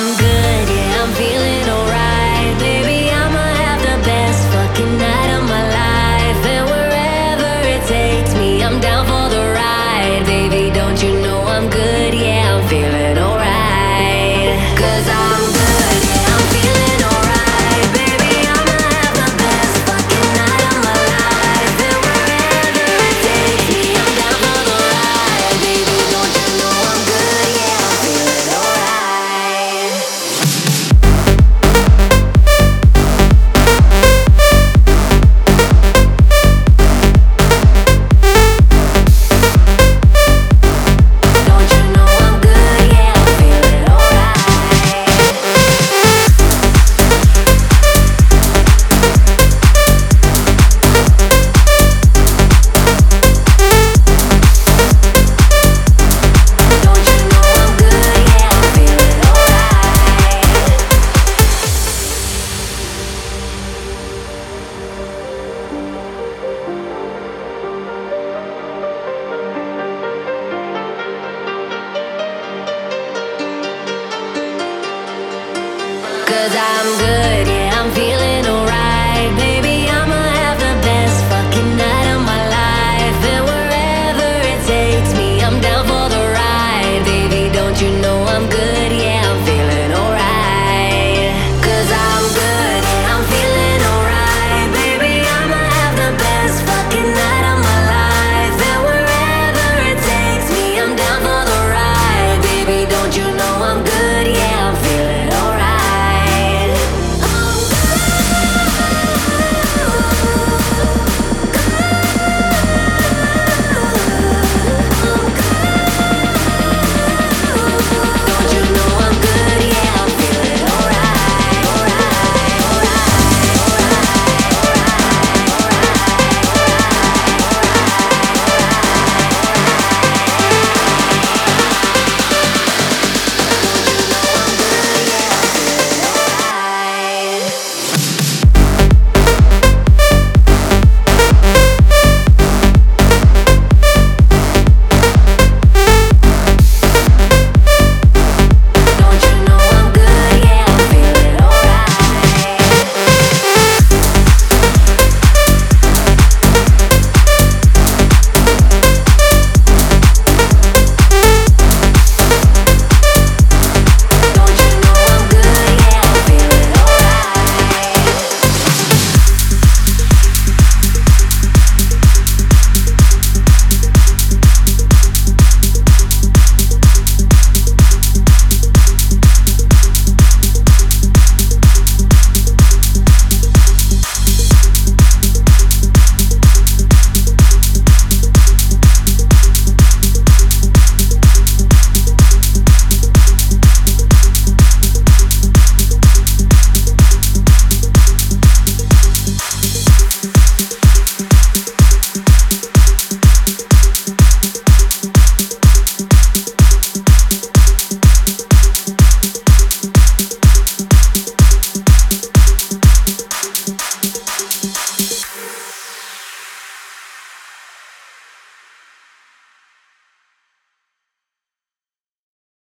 I'm good, yeah, I'm feeling alright. Baby, I'ma have the best fucking night of my life. And wherever it takes me, I'm down for the ride. Baby, don't you know I'm good, yeah, I'm feeling alright. 'Cause I'm good, yeah, I'm feeling alright. Baby, I'ma have the best fucking night of my life. And wherever it takes me, I'm down for the ride. Baby, don't you know I'm good, yeah, I'm feeling alright. Don't you know I'm good, yeah, I'm feeling alright. 'Cause I'm good.